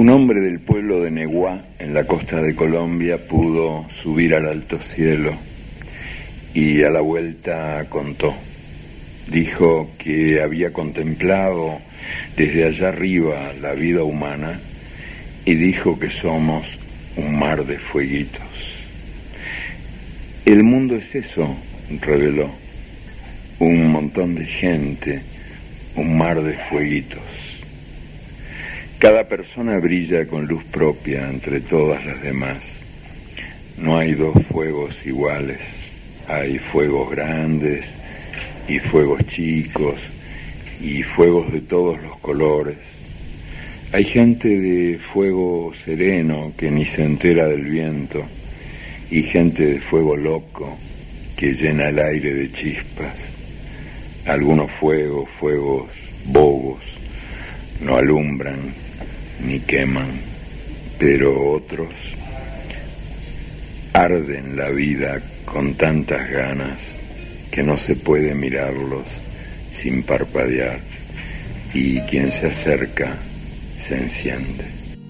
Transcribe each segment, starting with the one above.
Un hombre del pueblo de Neguá, en la costa de Colombia, pudo subir al alto cielo y a la vuelta contó. Dijo que había contemplado desde allá arriba la vida humana y dijo que somos un mar de fueguitos. El mundo es eso, reveló, un montón de gente, un mar de fueguitos. Cada persona brilla con luz propia entre todas las demás. No hay dos fuegos iguales. Hay fuegos grandes y fuegos chicos y fuegos de todos los colores. Hay gente de fuego sereno que ni se entera del viento y gente de fuego loco que llena el aire de chispas. Algunos fuegos bobos, no alumbran ni queman, pero otros arden la vida con tantas ganas que no se puede mirarlos sin parpadear, y quien se acerca se enciende.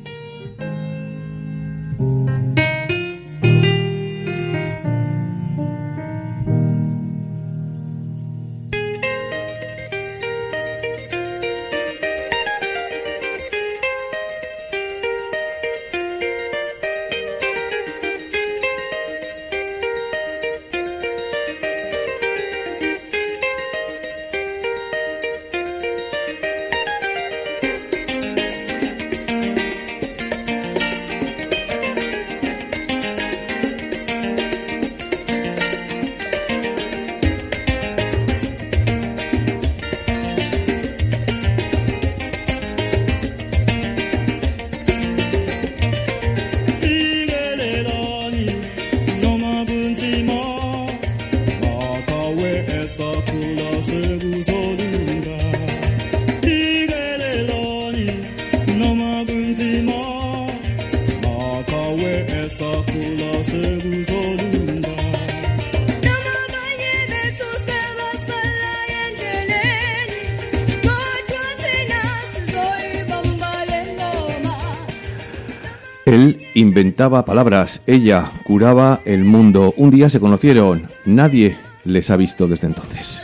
Él inventaba palabras, ella curaba el mundo. Un día se conocieron, nadie les ha visto desde entonces.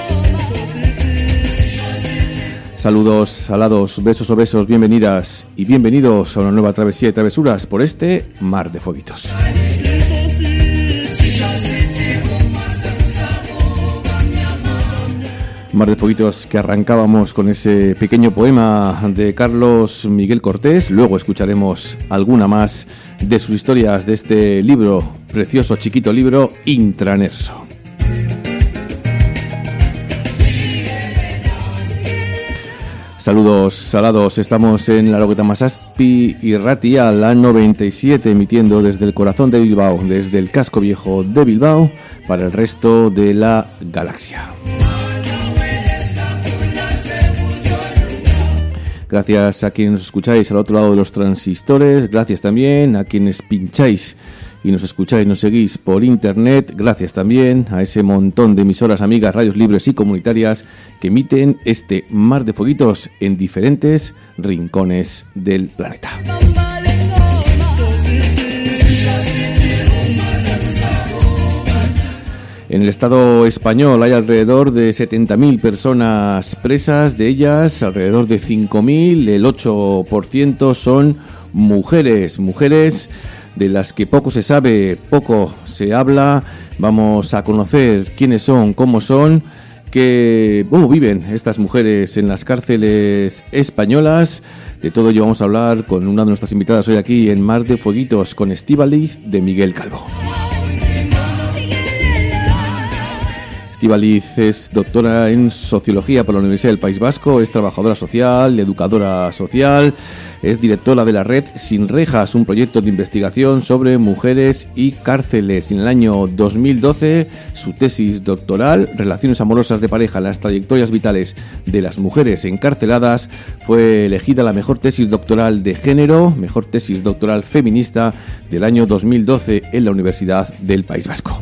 Saludos, salados, besos o besos, bienvenidas y bienvenidos a una nueva travesía y travesuras por este mar de fueguitos. Mar de fueguitos que arrancábamos con ese pequeño poema de Carlos Miguel Cortés. Luego escucharemos alguna más de sus historias de este libro, precioso chiquito libro, Intranerso. Saludos salados, estamos en la Loqueta Masaspi y Ratia, la 97, emitiendo desde el corazón de Bilbao, desde el casco viejo de Bilbao, para el resto de la galaxia. Gracias a quienes nos escucháis al otro lado de los transistores, gracias también a quienes pincháis y nos escucháis, nos seguís por internet, gracias también a ese montón de emisoras amigas, radios libres y comunitarias que emiten este mar de fueguitos en diferentes rincones del planeta. En el Estado español hay alrededor de 70.000 personas presas, de ellas alrededor de 5.000, el 8% son mujeres de las que poco se sabe, poco se habla. Vamos a conocer quiénes son, cómo son, cómo viven estas mujeres en las cárceles españolas. De todo ello vamos a hablar con una de nuestras invitadas hoy aquí en Mar de Fueguitos, con Estíbaliz de Miguel Calvo. Estíbaliz es doctora en Sociología por la Universidad del País Vasco, es trabajadora social, educadora social, es directora de la red Sin Rejas, un proyecto de investigación sobre mujeres y cárceles. En el año 2012, su tesis doctoral, Relaciones amorosas de pareja, las trayectorias vitales de las mujeres encarceladas, fue elegida la mejor tesis doctoral de género, mejor tesis doctoral feminista del año 2012 en la Universidad del País Vasco.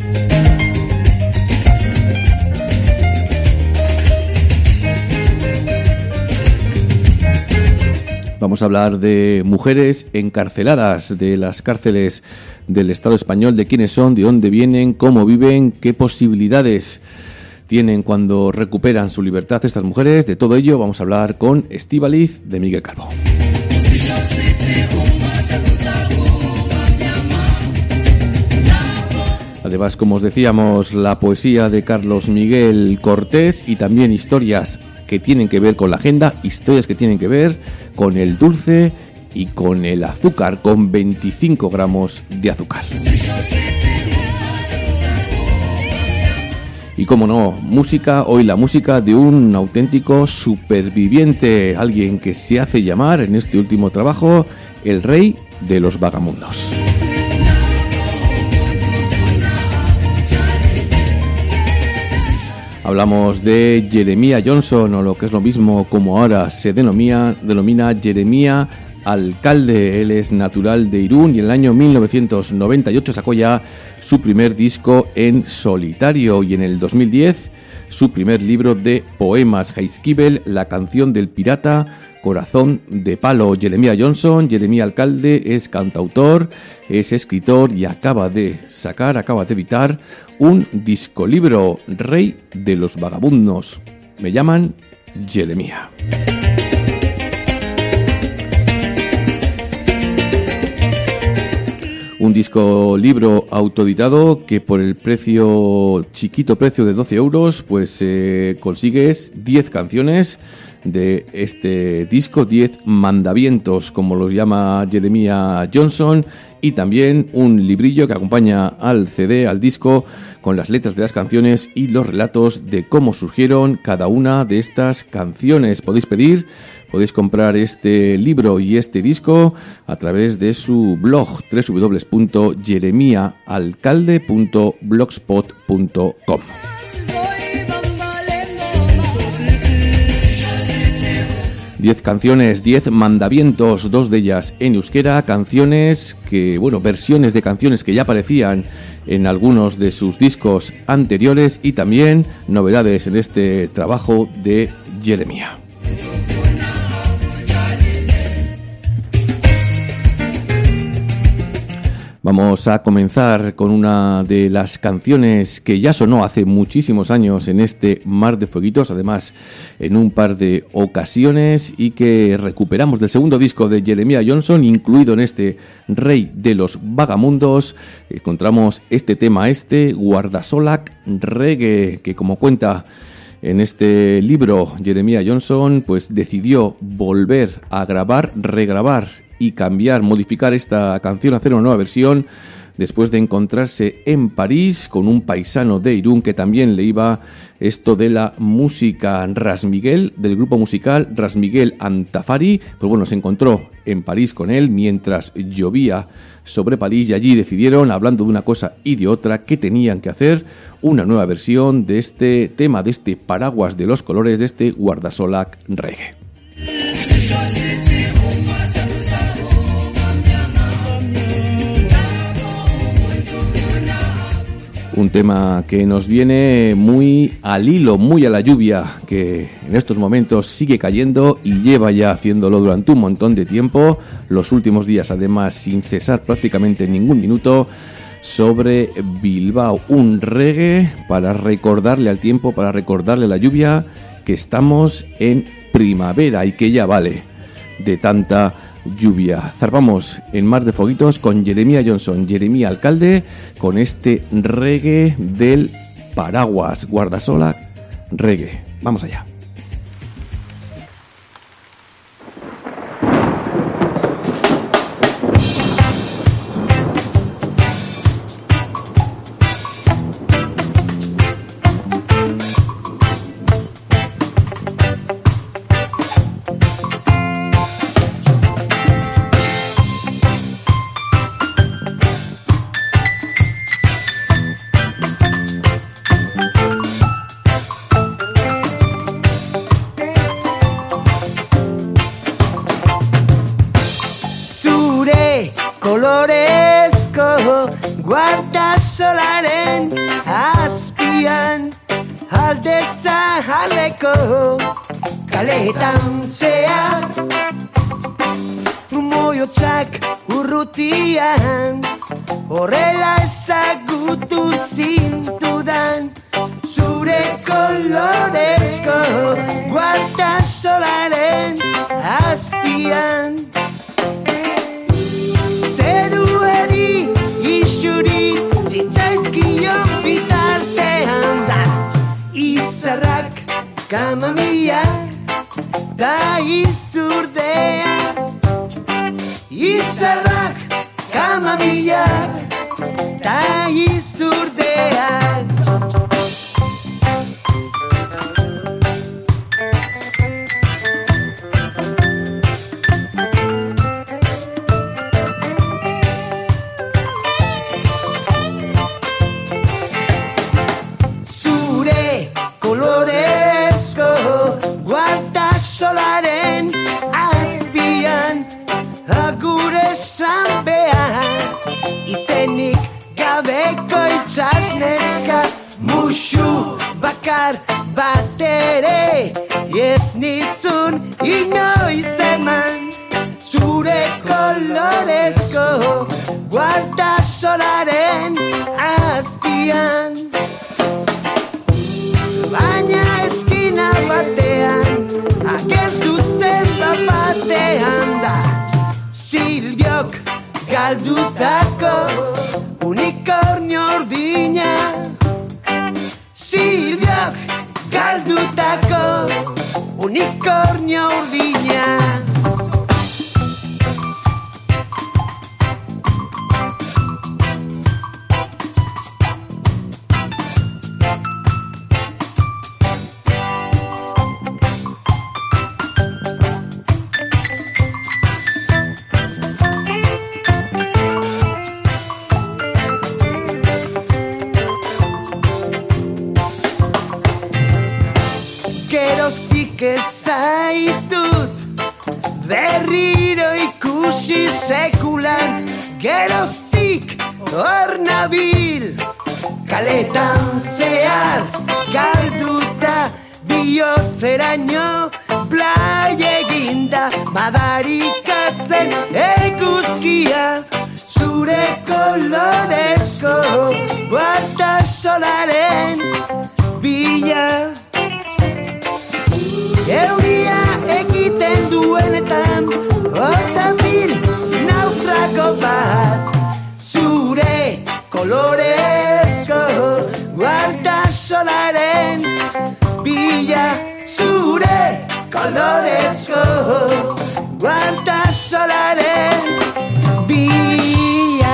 Vamos a hablar de mujeres encarceladas, de las cárceles del Estado español, de quiénes son, de dónde vienen, cómo viven, qué posibilidades tienen cuando recuperan su libertad estas mujeres. De todo ello vamos a hablar con Estíbaliz de Miguel Calvo. Además, como os decíamos, la poesía de Carlos Miguel Cortés y también historias que tienen que ver con la agenda, historias que tienen que ver con el dulce y con el azúcar, con 25 gramos de azúcar. Y como no, música, hoy la música de un auténtico superviviente, alguien que se hace llamar en este último trabajo el rey de los vagamundos. Hablamos de Jeremiah Johnson, o lo que es lo mismo como ahora se denomina Jeremiah Alcalde. Él es natural de Irún y en el año 1998 sacó ya su primer disco en solitario y en el 2010 su primer libro de poemas, Heiskibel, la canción del pirata, Corazón de palo. Jeremiah Johnson, Jeremiah Alcalde, es cantautor, es escritor y acaba de editar un discolibro, Rey de los Vagabundos. Me llaman Jeremiah. Un discolibro autoeditado que por el chiquito precio de 12 euros, pues consigues 10 canciones de este disco, 10 mandamientos, como los llama Jeremiah Johnson, y también un librillo que acompaña al CD, al disco, con las letras de las canciones y los relatos de cómo surgieron cada una de estas canciones. Podéis comprar este libro y este disco a través de su blog www.jeremiahalcalde.blogspot.com. 10 canciones, 10 mandamientos, 2 de ellas en euskera, canciones que, versiones de canciones que ya aparecían en algunos de sus discos anteriores y también novedades en este trabajo de Jeremiah. Vamos a comenzar con una de las canciones que ya sonó hace muchísimos años en este Mar de Fueguitos, además en un par de ocasiones, y que recuperamos del segundo disco de Jeremiah Johnson, incluido en este Rey de los Vagamundos. Encontramos este tema, Guardasolak Reggae, que como cuenta en este libro Jeremiah Johnson, pues decidió volver a regrabar y modificar esta canción, hacer una nueva versión, después de encontrarse en París con un paisano de Irún que también le iba esto de la música, Ras Miguel, del grupo musical Ras Miguel Antafari. Pues se encontró en París con él mientras llovía sobre París y allí decidieron, hablando de una cosa y de otra, que tenían que hacer una nueva versión de este tema, de este paraguas de los colores, de este Guardasolak Reggae. Un tema que nos viene muy al hilo, muy a la lluvia, que en estos momentos sigue cayendo y lleva ya haciéndolo durante un montón de tiempo, los últimos días además sin cesar prácticamente ningún minuto, sobre Bilbao. Un reggae para recordarle al tiempo, para recordarle a la lluvia que estamos en primavera y que ya vale de tanta lluvia. Zarpamos en Mar de Fueguitos con Jeremiah Johnson, Jeremiah Alcalde, con este reggae del paraguas, Guardasolak Reggae. Vamos allá. Guardasolaren azpian alde zaharreko kaletan zehar moiotsak urrutian, horrela ezagutu zintudan, zure kolorezko guardasolaren azpian. Zerueri isuri zitzaizkion bitartean da, izarrak, kamamiak, da izurdean. Izarrak, kamamiak, da izurdean. Zure kolorezko guardasolaren azpian, agur esan behar, izenik gabeko itxasneska, musu bakar bat ere ez nizun inoiz eman. Zure kolorezko guardasolaren azpian, baina eskina batean agertu zen batean da, Silbiok galdutako unikornio urdina. Silbiok galdutako unikornio urdina. Geroztik ezaitut berriro ikusi sekulan, geroztik hor nabil kaletan zehar galduta, bihotzeraino blai eginda, madarikatzen eguzkia, zure kolorezko guardasolaren bila. Euria egiten duenetan, otabil naufrago bat, zure kolorezko guardasolaren bila. Zure kolorezko guardasolaren bila.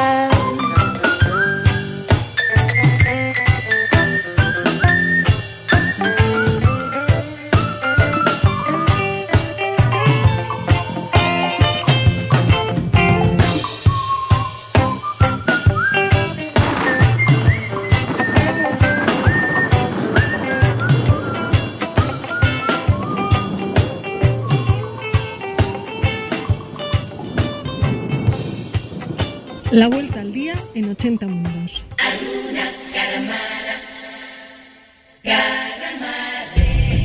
La vuelta al día en 80 mundos. Alguna caramara, caramare.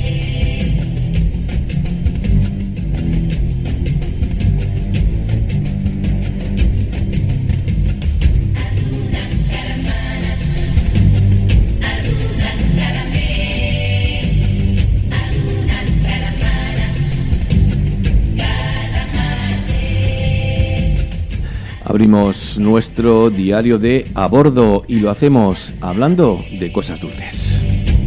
Alguna caramara, alguna caramé, alguna caramara, caramare. Abrimos nuestro diario de A Bordo y lo hacemos hablando de cosas dulces.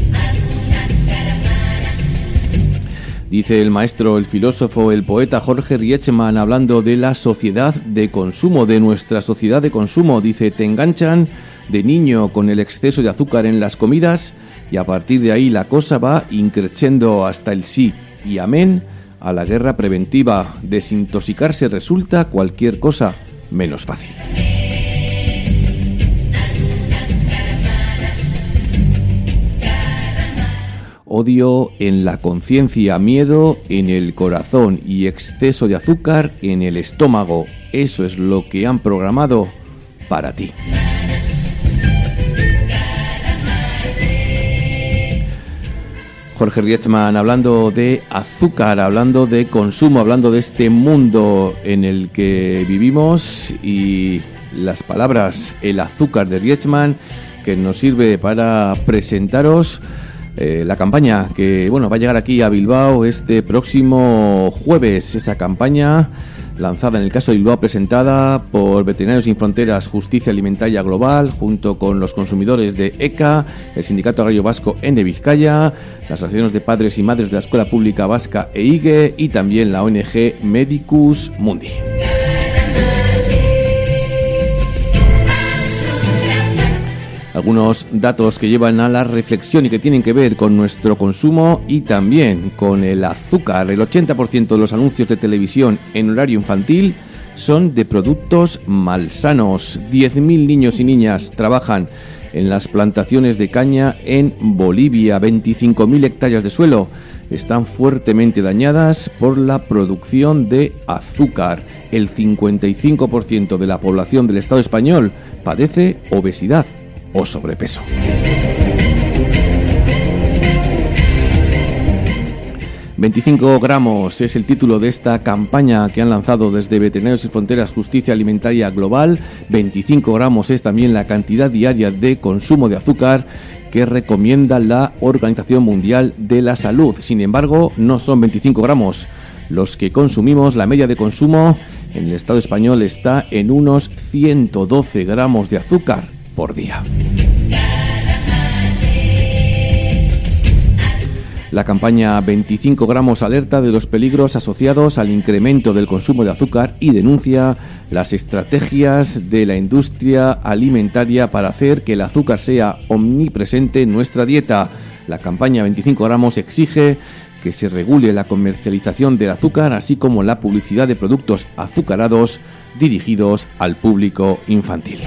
Dice el maestro, el filósofo, el poeta Jorge Rietzmann, hablando de la sociedad de consumo, de nuestra sociedad de consumo. Dice, te enganchan de niño con el exceso de azúcar en las comidas y a partir de ahí la cosa va increciendo hasta el sí y amén a la guerra preventiva. Desintoxicarse resulta cualquier cosa menos fácil. Odio en la conciencia, miedo en el corazón y exceso de azúcar en el estómago. Eso es lo que han programado para ti. Jorge Rietzmann hablando de azúcar, hablando de consumo, hablando de este mundo en el que vivimos, y las palabras, el azúcar de Rietzmann, que nos sirve para presentaros la campaña que va a llegar aquí a Bilbao este próximo jueves. Esa campaña lanzada en el caso de Bilbao, presentada por Veterinarios Sin Fronteras Justicia Alimentaria Global, junto con los consumidores de ECA, el Sindicato Agrario Vasco Ene Vizcaya, las asociaciones de padres y madres de la Escuela Pública Vasca EIGE y también la ONG Medicus Mundi. Algunos datos que llevan a la reflexión y que tienen que ver con nuestro consumo y también con el azúcar. El 80% de los anuncios de televisión en horario infantil son de productos malsanos. 10.000 niños y niñas trabajan en las plantaciones de caña en Bolivia. 25.000 hectáreas de suelo están fuertemente dañadas por la producción de azúcar. El 55% de la población del Estado español padece obesidad o sobrepeso. «25 gramos» es el título de esta campaña que han lanzado desde Veterinarios Sin Fronteras Justicia Alimentaria Global. 25 gramos es también la cantidad diaria de consumo de azúcar que recomienda la Organización Mundial de la Salud. Sin embargo, no son 25 gramos los que consumimos. La media de consumo en el Estado español está en unos 112 gramos de azúcar por día. La campaña 25 gramos alerta de los peligros asociados al incremento del consumo de azúcar y denuncia las estrategias de la industria alimentaria para hacer que el azúcar sea omnipresente en nuestra dieta. La campaña 25 gramos exige que se regule la comercialización del azúcar, así como la publicidad de productos azucarados dirigidos al público infantil.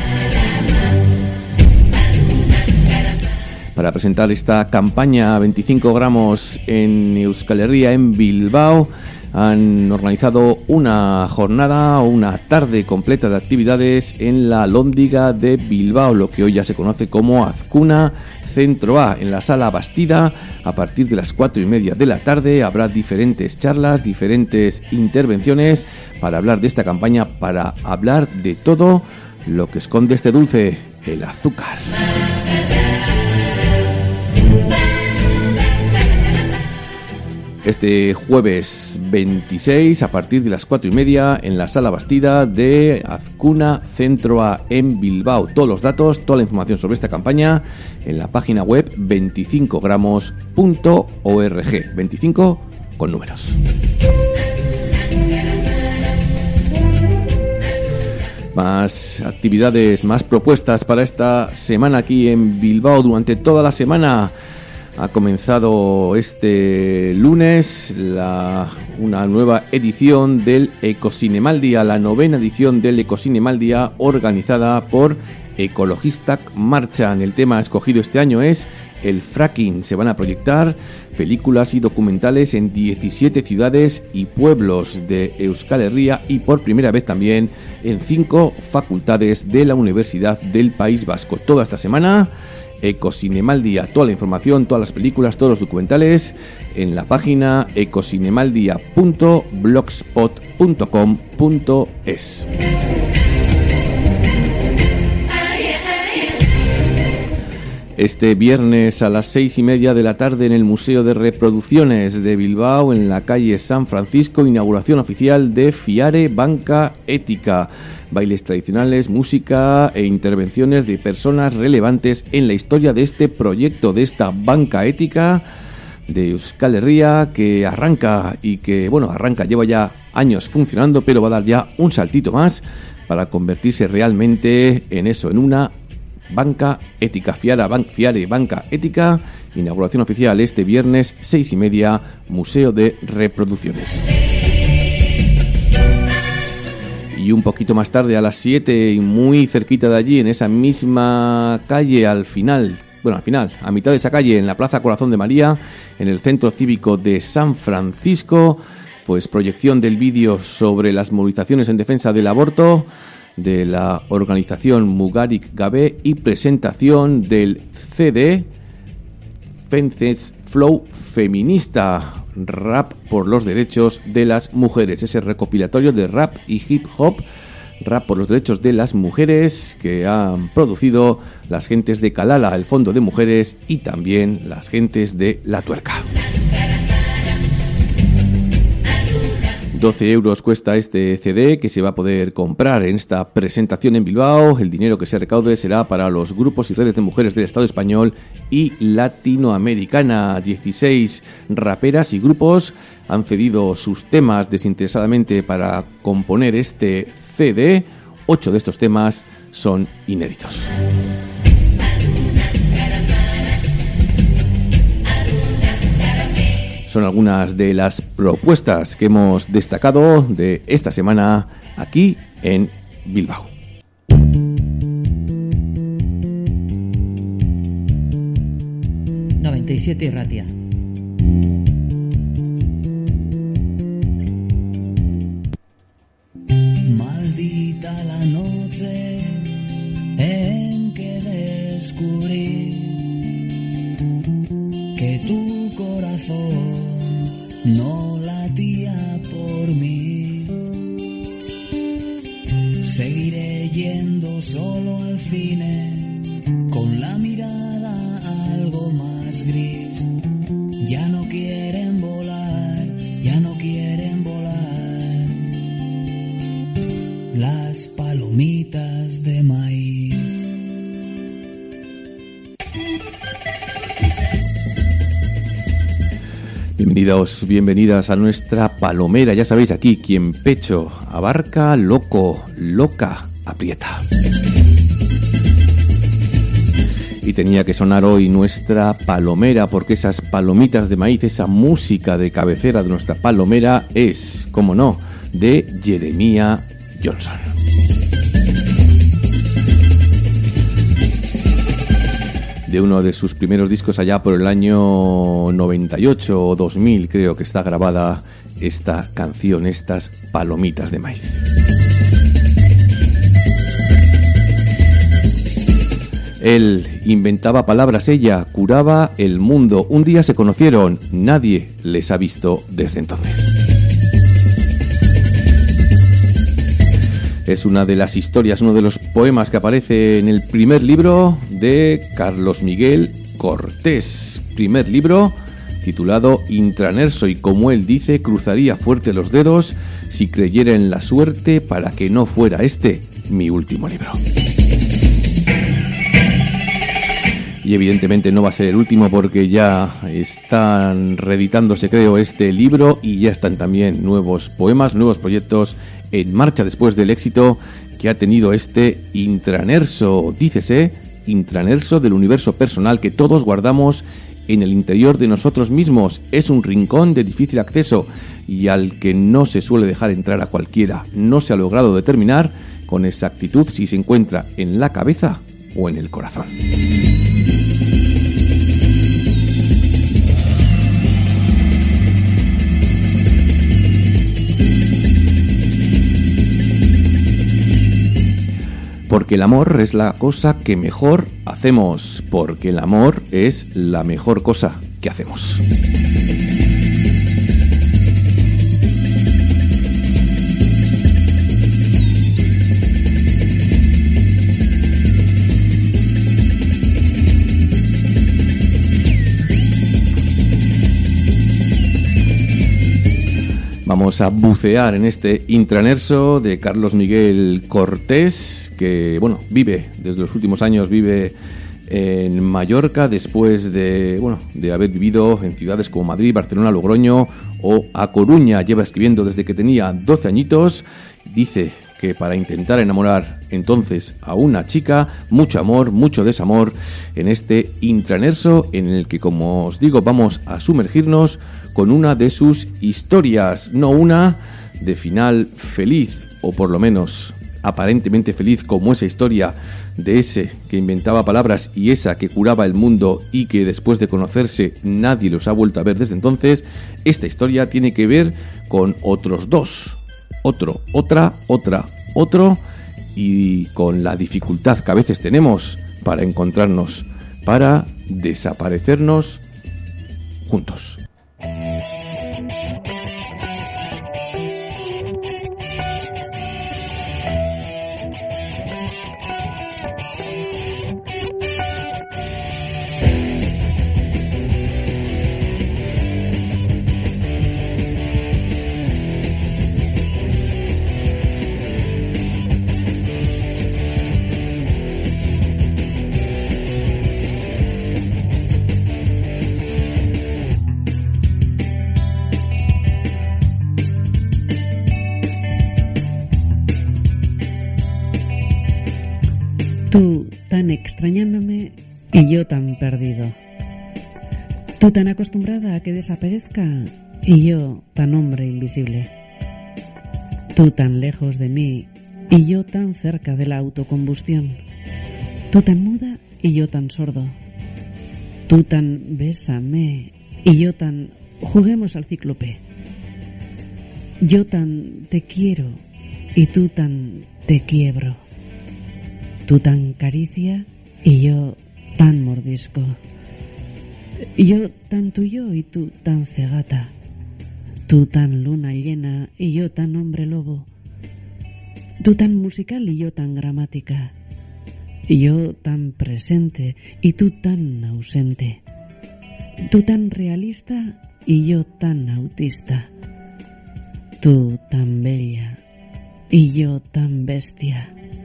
Para presentar esta campaña 25 gramos en Euskal Herria, en Bilbao, han organizado una jornada o una tarde completa de actividades en la Alhóndiga de Bilbao, lo que hoy ya se conoce como Azkuna Centro A. En la Sala Bastida, a partir de las 4:30 de la tarde, habrá diferentes charlas, diferentes intervenciones para hablar de esta campaña, para hablar de todo lo que esconde este dulce, el azúcar. Este jueves 26, a partir de las 4:30, en la Sala Bastida de Azkuna Centro A en Bilbao. Todos los datos, toda la información sobre esta campaña en la página web 25gramos.org. 25 con números. Más actividades, más propuestas para esta semana aquí en Bilbao. Durante toda la semana ha comenzado este lunes una nueva edición del Ecocinemaldia, la 9ª edición del Ecocinemaldia, organizada por Ecologistak Marchan. El tema escogido este año es el fracking. Se van a proyectar películas y documentales en 17 ciudades y pueblos de Euskal Herria y por primera vez también en 5 facultades de la Universidad del País Vasco. Toda esta semana Ecocinemaldia, toda la información, todas las películas, todos los documentales en la página ecocinemaldia.blogspot.com.es. Este viernes a las 6:30 de la tarde en el Museo de Reproducciones de Bilbao, en la calle San Francisco, inauguración oficial de Fiare Banca Ética. Bailes tradicionales, música e intervenciones de personas relevantes en la historia de este proyecto, de esta banca ética de Euskal Herria, que arranca lleva ya años funcionando, pero va a dar ya un saltito más para convertirse realmente en eso, en una banca ética. Fiare Banca Ética, inauguración oficial este viernes 6:30, Museo de Reproducciones. Y un poquito más tarde, a las 7, y muy cerquita de allí, en esa misma calle, a mitad de esa calle, en la Plaza Corazón de María, en el Centro Cívico de San Francisco, pues proyección del vídeo sobre las movilizaciones en defensa del aborto de la organización Mugarik Gabe y presentación del CD Fences Flow feminista, Rap por los derechos de las mujeres, ese recopilatorio de rap y hip hop, Rap por los derechos de las mujeres, que han producido las gentes de Calala, el Fondo de Mujeres, y también las gentes de La Tuerca. 12 euros cuesta este CD, que se va a poder comprar en esta presentación en Bilbao. El dinero que se recaude será para los grupos y redes de mujeres del Estado español y latinoamericana. 16 raperas y grupos han cedido sus temas desinteresadamente para componer este CD. 8 de estos temas son inéditos. Son algunas de las propuestas que hemos destacado de esta semana aquí en Bilbao. ...97 Irratia. Maldita la noche en que descubrí que tu corazón no latía por mí. Seguiré yendo solo al cine con la mirada algo más gris. Ya no quieren volar, ya no quieren volar las palomitas de maíz. Bienvenidos, bienvenidas a nuestra palomera. Ya sabéis, aquí quien pecho abarca, loco, loca, aprieta. Y tenía que sonar hoy nuestra palomera, porque esas palomitas de maíz, esa música de cabecera de nuestra palomera es, como no, de Jeremiah Johnson. De uno de sus primeros discos allá por el año 98 o 2000, creo que está grabada esta canción, estas palomitas de maíz. Él inventaba palabras, ella curaba el mundo. Un día se conocieron, nadie les ha visto desde entonces. Es una de las historias, uno de los poemas que aparece en el primer libro de Carlos Miguel Cortés. Primer libro titulado Intranerso, y como él dice, cruzaría fuerte los dedos si creyera en la suerte para que no fuera este mi último libro. Y evidentemente no va a ser el último, porque ya están reeditándose, creo, este libro, y ya están también nuevos poemas, nuevos proyectos en marcha después del éxito que ha tenido este intranerso, dícese, intranerso del universo personal que todos guardamos en el interior de nosotros mismos. Es un rincón de difícil acceso y al que no se suele dejar entrar a cualquiera. No se ha logrado determinar con exactitud si se encuentra en la cabeza o en el corazón. Porque el amor es la cosa que mejor hacemos. Porque el amor es la mejor cosa que hacemos. Vamos a bucear en este intranerso de Carlos Miguel Cortés, que vive desde los últimos años, vive en Mallorca después de haber vivido en ciudades como Madrid, Barcelona, Logroño o A Coruña. Lleva escribiendo desde que tenía 12 añitos. Dice que para intentar enamorar entonces a una chica, mucho amor, mucho desamor en este intranerso en el que, como os digo, vamos a sumergirnos con una de sus historias, no una de final feliz, o por lo menos aparentemente feliz, como esa historia de ese que inventaba palabras y esa que curaba el mundo y que después de conocerse nadie los ha vuelto a ver desde entonces. Esta historia tiene que ver con otros dos, otro, y con la dificultad que a veces tenemos para encontrarnos, para desaparecernos juntos. tan extrañándome y yo tan perdido. Tú tan acostumbrada a que desaparezca y yo tan hombre invisible. Tú tan lejos de mí y yo tan cerca de la autocombustión. Tú tan muda y yo tan sordo. Tú tan bésame y yo tan juguemos al cíclope. Yo tan te quiero y tú tan te quiebro. Tú tan caricia y yo tan mordisco. Yo tan tuyo y tú tan cegata. Tú tan luna llena y yo tan hombre lobo. Tú tan musical y yo tan gramática. Yo tan presente y tú tan ausente. Tú tan realista y yo tan autista. Tú tan bella y yo tan bestia.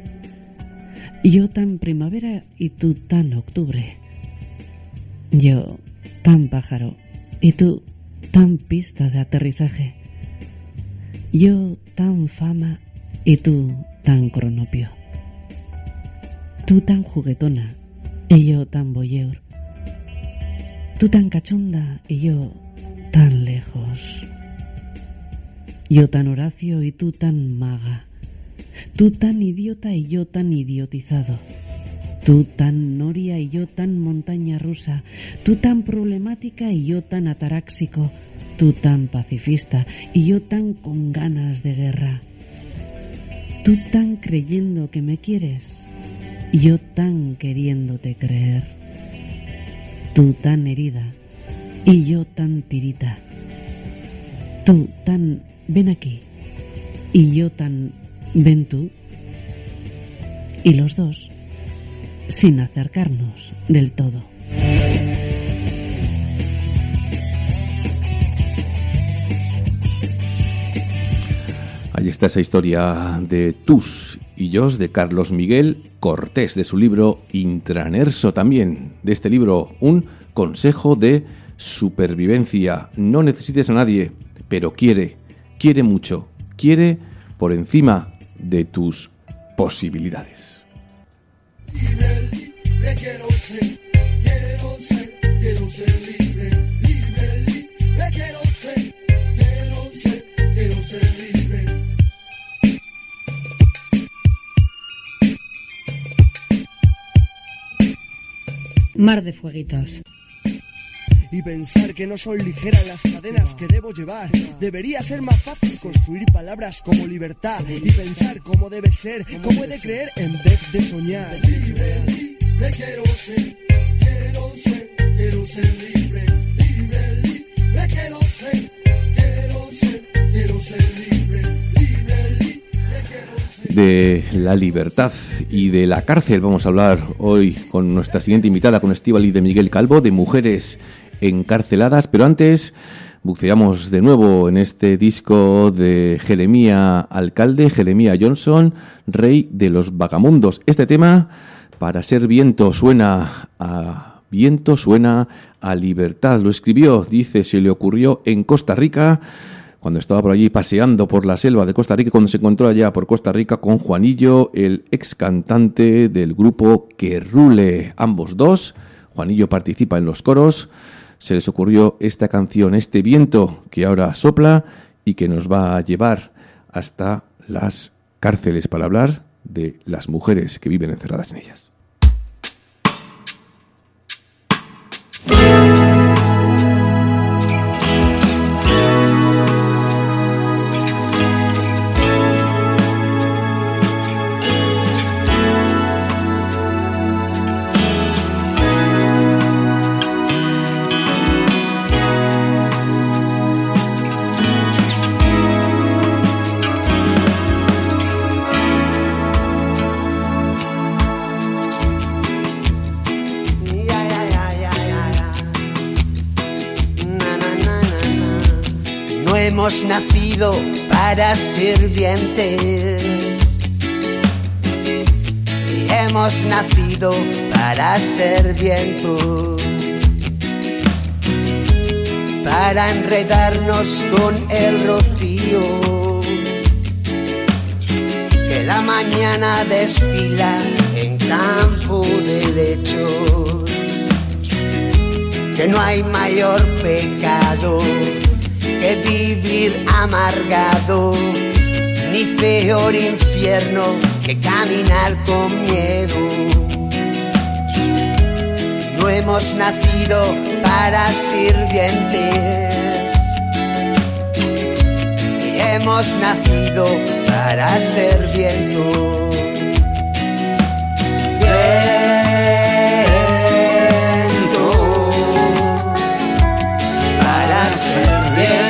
Yo tan primavera y tú tan octubre. Yo tan pájaro y tú tan pista de aterrizaje. Yo tan fama y tú tan cronopio. Tú tan juguetona y yo tan voyeur. Tú tan cachonda y yo tan lejos. Yo tan Horacio y tú tan maga. Tú tan idiota y yo tan idiotizado. Tú tan noria y yo tan montaña rusa. Tú tan problemática y yo tan ataráxico. Tú tan pacifista y yo tan con ganas de guerra. Tú tan creyendo que me quieres y yo tan queriéndote creer. Tú tan herida y yo tan tirita. Tú tan ven aquí y yo tan ven tú. Y los dos sin acercarnos del todo. Ahí está esa historia de Tus y Yos de Carlos Miguel Cortés, de su libro Intranerso, también de este libro un consejo de supervivencia. No necesites a nadie, pero quiere mucho, quiere por encima de tus posibilidades. Quiero ser libre, quiero ser libre. Mar de fueguitos. Y pensar que no soy ligera en las cadenas que debo llevar. Debería ser más fácil construir palabras como libertad y pensar cómo debe ser, cómo he de creer en vez de soñar. Libre, quiero ser libre. Libre, quiero ser libre. De la libertad y de la cárcel vamos a hablar hoy con nuestra siguiente invitada, con Estíbaliz de Miguel Calvo, de mujeres encarceladas, pero antes buceamos de nuevo en este disco de Jeremía Alcalde, Jeremía Johnson, Rey de los Vagamundos. Este tema, Para ser viento, suena a libertad. Lo escribió, dice, se le ocurrió en Costa Rica, cuando estaba por allí paseando por la selva de Costa Rica, cuando se encontró allá por Costa Rica con Juanillo, el ex cantante del grupo Que Rule. Ambos dos, Juanillo participa en los coros. Se les ocurrió esta canción, este viento que ahora sopla y que nos va a llevar hasta las cárceles para hablar de las mujeres que viven encerradas en ellas. Hemos nacido para sirvientes y hemos nacido para ser viento, para enredarnos con el rocío que la mañana destila en campo de lechos, que no hay mayor pecado que vivir amargado, ni peor infierno que caminar con miedo. No hemos nacido para sirvientes, hemos nacido para serviendo. Para serviendo.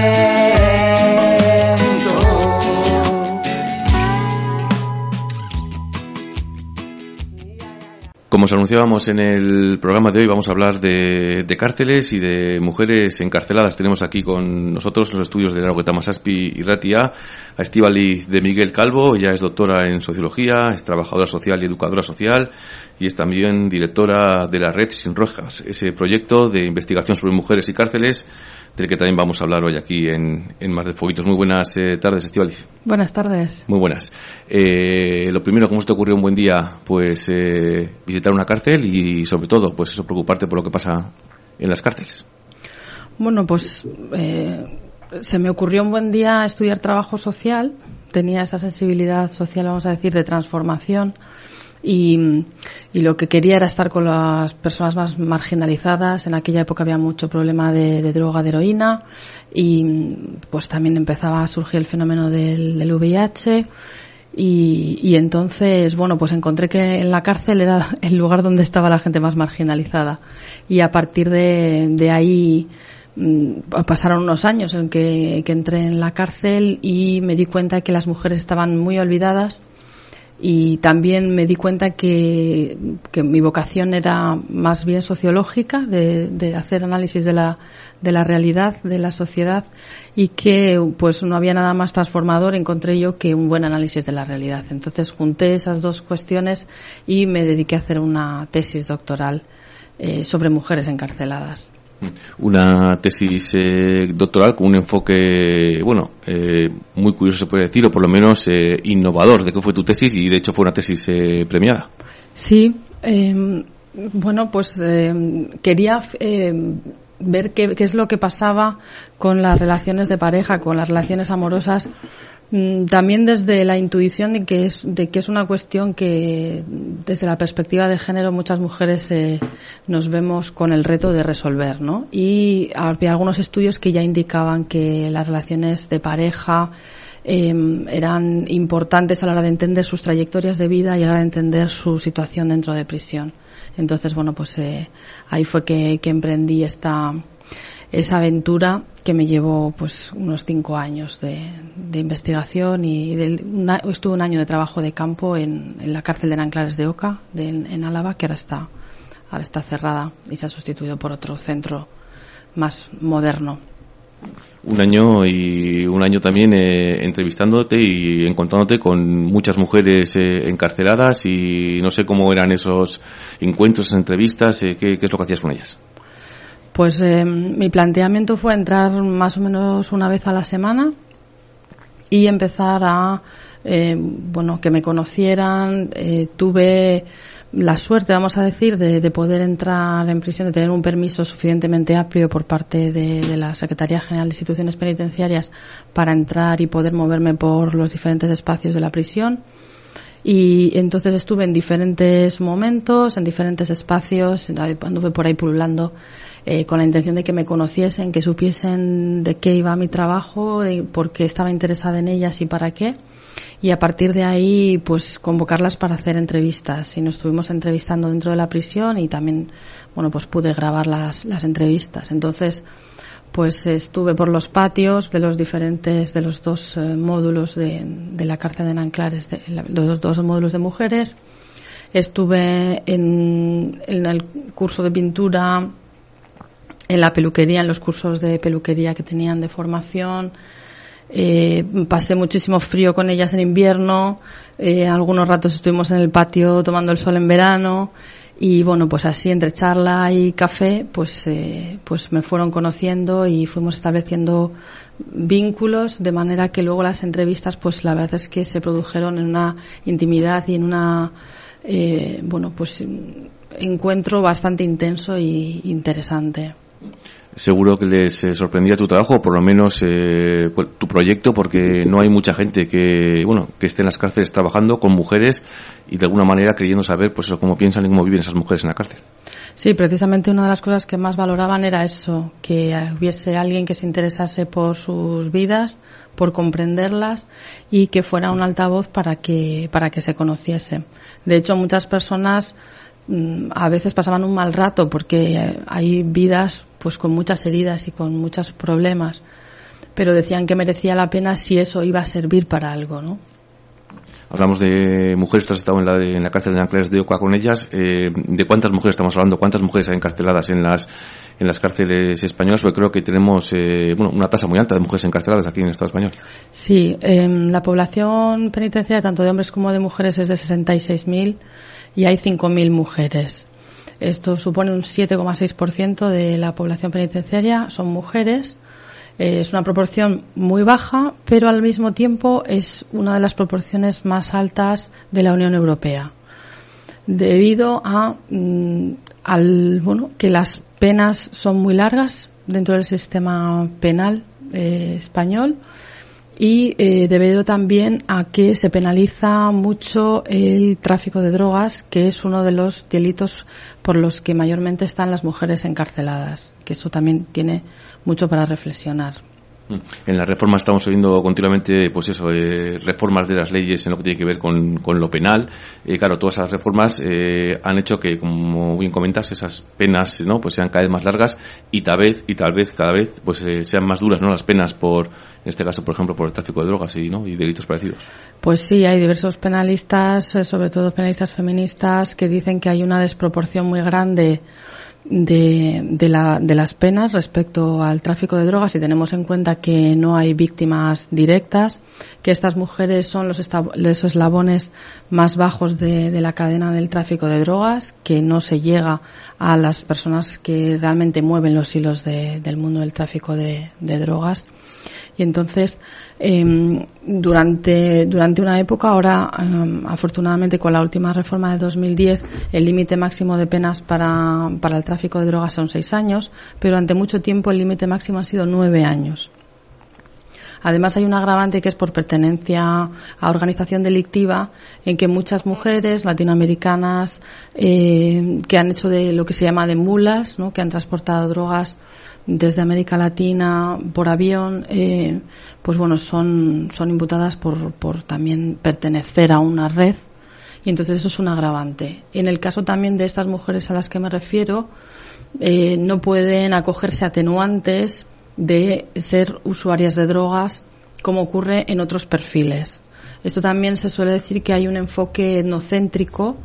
Como os anunciábamos en el programa de hoy, vamos a hablar de cárceles y de mujeres encarceladas. Tenemos aquí con nosotros en los estudios de Laugetama Zazpi y Ratia a Estíbaliz de Miguel Calvo. Ella es doctora en Sociología, es trabajadora social y educadora social y es también directora de la Red Sin Rojas, ese proyecto de investigación sobre mujeres y cárceles del que también vamos a hablar hoy aquí en Mar de Fueguitos. Muy buenas tardes, Estíbaliz. Buenas tardes. Muy buenas. Lo primero, ¿cómo se te ocurrió un buen día? Pues visitar una cárcel y sobre todo, pues eso, preocuparte por lo que pasa en las cárceles. Bueno, pues se me ocurrió un buen día estudiar trabajo social. Tenía esa sensibilidad social, vamos a decir, de transformación. Y lo que quería era estar con las personas más marginalizadas. En aquella época había mucho problema de droga, de heroína, y pues también empezaba a surgir el fenómeno del VIH. Y entonces, bueno, pues encontré que en la cárcel era el lugar donde estaba la gente más marginalizada. Y a partir de ahí pasaron unos años en que entré en la cárcel y me di cuenta que las mujeres estaban muy olvidadas. Y también me di cuenta que mi vocación era más bien sociológica, de hacer análisis de la realidad, de la sociedad, y que pues no había nada más transformador, encontré yo, que un buen análisis de la realidad. Entonces junté esas dos cuestiones y me dediqué a hacer una tesis doctoral sobre mujeres encarceladas. Una tesis doctoral con un enfoque, bueno, muy curioso se puede decir, o por lo menos innovador. ¿De qué fue tu tesis? Y de hecho fue una tesis premiada. Sí, bueno, pues quería ver qué es lo que pasaba con las relaciones de pareja, con las relaciones amorosas, también desde la intuición de que es una cuestión que desde la perspectiva de género muchas mujeres nos vemos con el reto de resolver, ¿no? Y había algunos estudios que ya indicaban que las relaciones de pareja eran importantes a la hora de entender sus trayectorias de vida y a la hora de entender su situación dentro de prisión. Entonces, bueno, pues ahí fue que emprendí esa aventura que me llevó pues unos 5 años de investigación y estuve un año de trabajo de campo en la cárcel de Nanclares de Oca, en Álava, que ahora está cerrada y se ha sustituido por otro centro más moderno. Un año también entrevistándote y encontrándote con muchas mujeres encarceladas, y no sé cómo eran esos encuentros, esas entrevistas, ¿qué es lo que hacías con ellas? Pues mi planteamiento fue entrar más o menos una vez a la semana y empezar a que me conocieran. Tuve la suerte, vamos a decir, de poder entrar en prisión, de tener un permiso suficientemente amplio por parte de la Secretaría General de Instituciones Penitenciarias para entrar y poder moverme por los diferentes espacios de la prisión. Y entonces estuve en diferentes momentos, en diferentes espacios, anduve por ahí pululando con la intención de que me conociesen, que supiesen de qué iba mi trabajo, de por qué estaba interesada en ellas y para qué. Y a partir de ahí, pues convocarlas para hacer entrevistas. Y nos estuvimos entrevistando dentro de la prisión y también, bueno, pues pude grabar las entrevistas. Entonces, pues estuve por los patios de los dos módulos de la cárcel de Nanclares, los dos módulos de mujeres. Estuve en el curso de pintura, en la peluquería, en los cursos de peluquería que tenían de formación. Pasé muchísimo frío con ellas en invierno, algunos ratos estuvimos en el patio tomando el sol en verano, y bueno, pues así entre charla y café pues me fueron conociendo y fuimos estableciendo vínculos, de manera que luego las entrevistas pues la verdad es que se produjeron en una intimidad y en una bueno, pues encuentro bastante intenso y interesante. Seguro que les sorprendía tu trabajo, o por lo menos tu proyecto, porque no hay mucha gente que esté en las cárceles trabajando con mujeres y de alguna manera queriendo saber pues cómo piensan y cómo viven esas mujeres en la cárcel. Sí, precisamente una de las cosas que más valoraban era eso, que hubiese alguien que se interesase por sus vidas, por comprenderlas y que fuera un altavoz para que se conociese. De hecho, muchas personas a veces pasaban un mal rato porque hay vidas pues con muchas heridas y con muchos problemas, pero decían que merecía la pena si eso iba a servir para algo, ¿no? Hablamos de mujeres, tú has estado en la cárcel de Nanclares de Oca con ellas. ¿De cuántas mujeres estamos hablando? ¿Cuántas mujeres hay encarceladas en las cárceles españolas? Porque creo que tenemos una tasa muy alta de mujeres encarceladas aquí en el Estado español. Sí, la población penitenciaria, tanto de hombres como de mujeres, es de 66.000 y hay 5.000 mujeres. Esto supone un 7,6% de la población penitenciaria, son mujeres. Es una proporción muy baja, pero al mismo tiempo es una de las proporciones más altas de la Unión Europea, debido a que las penas son muy largas dentro del sistema penal español y debido también a que se penaliza mucho el tráfico de drogas, que es uno de los delitos por los que mayormente están las mujeres encarceladas, que eso también tiene mucho para reflexionar. En la reforma estamos oyendo continuamente, pues eso, reformas de las leyes en lo que tiene que ver con lo penal. Claro, todas esas reformas han hecho que, como bien comentas, esas penas, ¿no? Pues sean cada vez más largas y tal vez cada vez, pues sean más duras, ¿no? Las penas en este caso, por ejemplo, por el tráfico de drogas y delitos parecidos. Pues sí, hay diversos penalistas, sobre todo penalistas feministas, que dicen que hay una desproporción muy grande de las penas respecto al tráfico de drogas, si tenemos en cuenta que no hay víctimas directas, que estas mujeres son los eslabones más bajos de la cadena del tráfico de drogas, que no se llega a las personas que realmente mueven los hilos del mundo del tráfico de drogas. Y entonces, durante una época, ahora, afortunadamente, con la última reforma de 2010, el límite máximo de penas para el tráfico de drogas son 6 años, pero durante mucho tiempo el límite máximo ha sido 9 años. Además, hay un agravante que es por pertenencia a organización delictiva, en que muchas mujeres latinoamericanas que han hecho de lo que se llama de mulas, ¿no?, que han transportado drogas desde América Latina por avión, pues bueno, son imputadas por también pertenecer a una red, y entonces eso es un agravante. En el caso también de estas mujeres a las que me refiero, no pueden acogerse a atenuantes de ser usuarias de drogas, como ocurre en otros perfiles. Esto también se suele decir que hay un enfoque etnocéntrico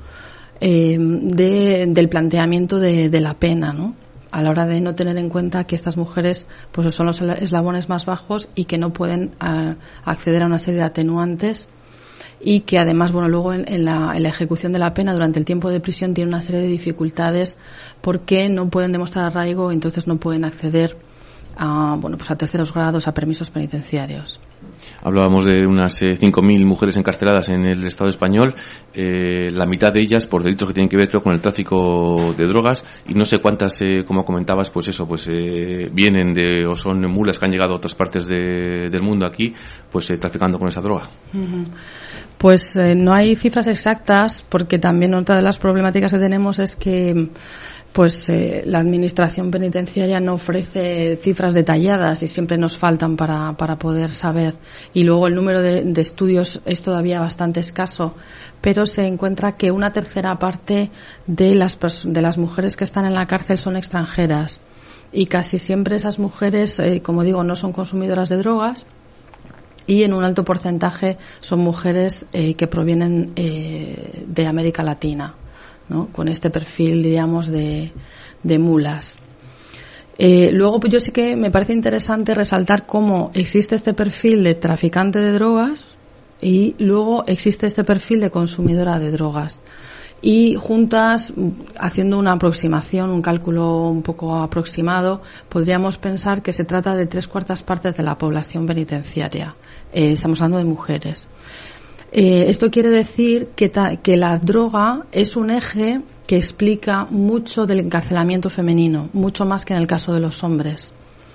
del planteamiento de la pena, ¿no?, a la hora de no tener en cuenta que estas mujeres pues son los eslabones más bajos y que no pueden acceder a una serie de atenuantes, y que además, bueno, luego en la ejecución de la pena durante el tiempo de prisión tienen una serie de dificultades porque no pueden demostrar arraigo, entonces no pueden acceder a terceros grados, a permisos penitenciarios. Hablábamos de unas 5.000 mujeres encarceladas en el Estado español, la mitad de ellas por delitos que tienen que ver, creo, con el tráfico de drogas, y no sé cuántas, como comentabas, vienen o son mulas que han llegado a otras partes del mundo aquí, traficando con esa droga. Pues no hay cifras exactas, porque también otra de las problemáticas que tenemos es que la administración penitenciaria no ofrece cifras detalladas y siempre nos faltan para poder saber, y luego el número de estudios es todavía bastante escaso, pero se encuentra que una tercera parte de las mujeres que están en la cárcel son extranjeras, y casi siempre esas mujeres, como digo, no son consumidoras de drogas, y en un alto porcentaje son mujeres que provienen de América Latina, ¿no?, con este perfil, diríamos, de mulas. Luego, pues yo sí que me parece interesante resaltar cómo existe este perfil de traficante de drogas y luego existe este perfil de consumidora de drogas. Y juntas, haciendo una aproximación, un cálculo un poco aproximado, podríamos pensar que se trata de 3/4 partes de la población penitenciaria. Estamos hablando de mujeres. Esto quiere decir que la droga es un eje que explica mucho del encarcelamiento femenino, mucho más que en el caso de los hombres.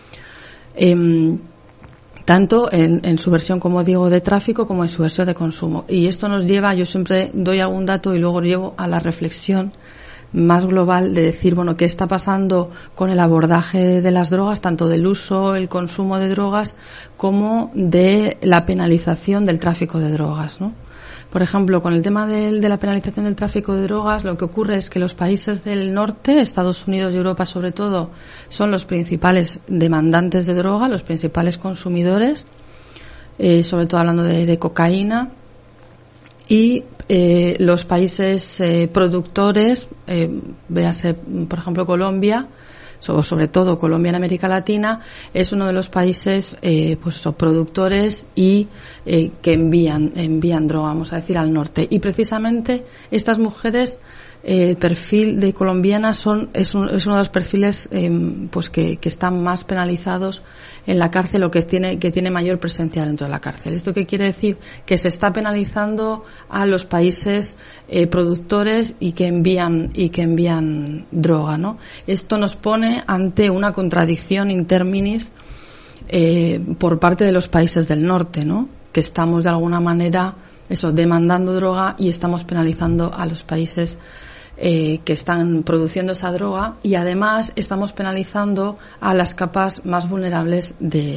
Tanto en su versión, como digo, de tráfico, como en su versión de consumo. Y esto nos lleva, yo siempre doy algún dato y luego llevo a la reflexión más global de decir, bueno, qué está pasando con el abordaje de las drogas, tanto del uso, el consumo de drogas, como de la penalización del tráfico de drogas, ¿no? Por ejemplo, con el tema de la penalización del tráfico de drogas, lo que ocurre es que los países del norte, Estados Unidos y Europa sobre todo, son los principales demandantes de droga, los principales consumidores, sobre todo hablando de cocaína, y los países productores, véase por ejemplo Colombia, sobre todo Colombia en América Latina, es uno de los países productores y que envían droga, vamos a decir, al norte. Y precisamente estas mujeres, el perfil de colombianas es uno de los perfiles que están más penalizados en la cárcel, o que tiene mayor presencia dentro de la cárcel. ¿Esto qué quiere decir? Que se está penalizando a los países productores y que envían droga, ¿no? Esto nos pone ante una contradicción interminis por parte de los países del norte, ¿no? Que estamos de alguna manera demandando droga y estamos penalizando a los países que están produciendo esa droga, y además estamos penalizando a las capas más vulnerables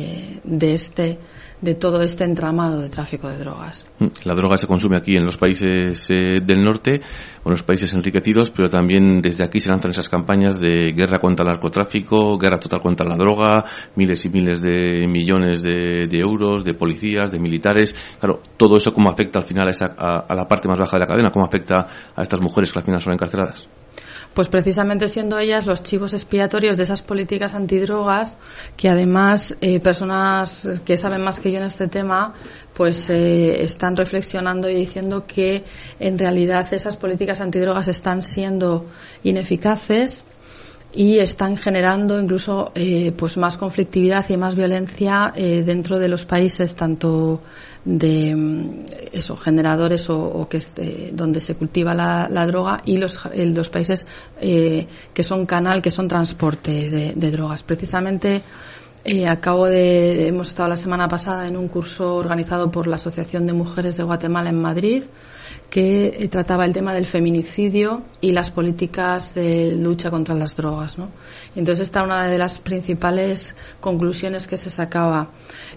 de todo este entramado de tráfico de drogas. La droga se consume aquí en los países del norte, o en los países enriquecidos, pero también desde aquí se lanzan esas campañas de guerra contra el narcotráfico, guerra total contra la droga, miles y miles de millones de euros, de policías, de militares. Claro, todo eso, ¿cómo afecta al final a la parte más baja de la cadena? ¿Cómo afecta a estas mujeres que al final son encarceladas? Pues precisamente siendo ellas los chivos expiatorios de esas políticas antidrogas, que además personas que saben más que yo en este tema pues están reflexionando y diciendo que en realidad esas políticas antidrogas están siendo ineficaces y están generando incluso pues más conflictividad y más violencia dentro de los países, tanto de generadores o que donde se cultiva la droga, y los países que son canal, que son transporte de drogas. Precisamente hemos estado la semana pasada en un curso organizado por la Asociación de Mujeres de Guatemala en Madrid, que trataba el tema del feminicidio y las políticas de lucha contra las drogas, ¿no? Entonces esta era una de las principales conclusiones que se sacaba.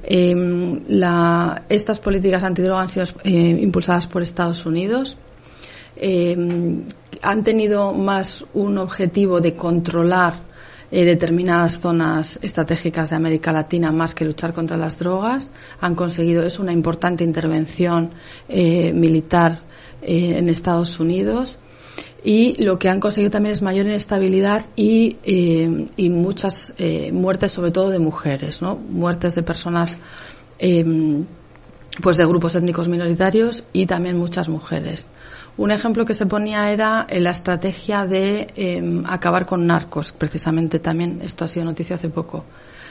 Estas políticas antidrogas han sido impulsadas por Estados Unidos. Han tenido más un objetivo de controlar determinadas zonas estratégicas de América Latina más que luchar contra las drogas. Han conseguido una importante intervención militar en Estados Unidos, y lo que han conseguido también es mayor inestabilidad y muchas muertes, sobre todo de mujeres, ¿no? Muertes de personas pues de grupos étnicos minoritarios, y también muchas mujeres. Un ejemplo que se ponía era la estrategia de acabar con narcos. Precisamente también esto ha sido noticia hace poco.